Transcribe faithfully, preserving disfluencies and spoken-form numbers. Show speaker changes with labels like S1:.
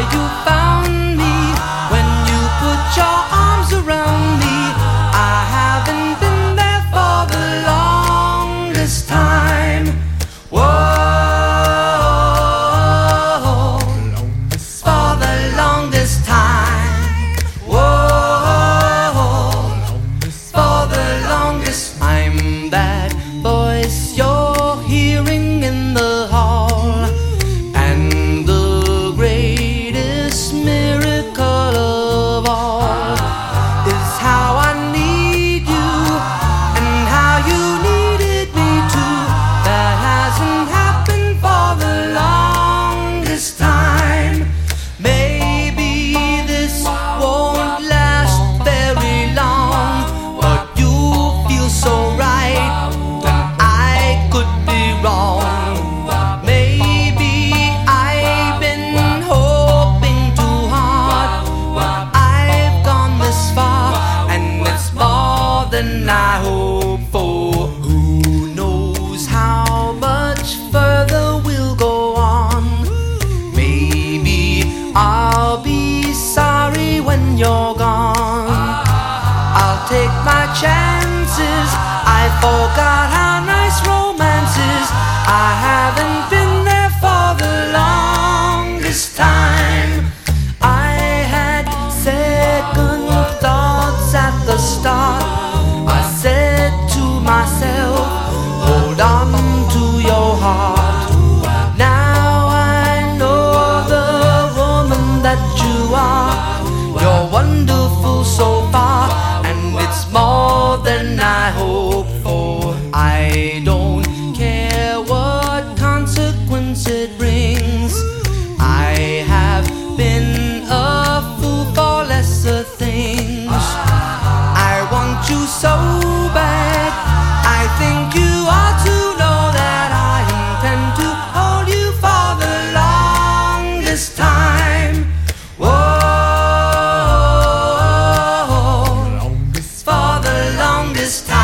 S1: you found me, when you put your arms around me. I haven't been there for the longest time. Whoa, for the longest time. Whoa, for the longest. I'm that voice you're hearing in the hall, and the greatest miracle of all is how I need you and how you needed me too. That hasn't happened for the longest time. Maybe this won't last very long, but you feel so right that I could be wrong. Maybe I've been hoping too hard, but I've gone this far, and it's more than I hoped for. Who knows how much further we'll go on? Maybe I'll be sorry when you're gone. I'll take my chances. I forgot how nice romance is. I haven't been there for the longest time. I had second thoughts at the start. I said to myself, hold on to your heart. Now I know the woman that you are. You're wonderful so far, and it's more than I hoped for. I don't care what consequence it brings. I have been a fool for lesser things. I want you so bad. I think you ought to know that I intend to hold you for the longest time. Whoa, for the longest time.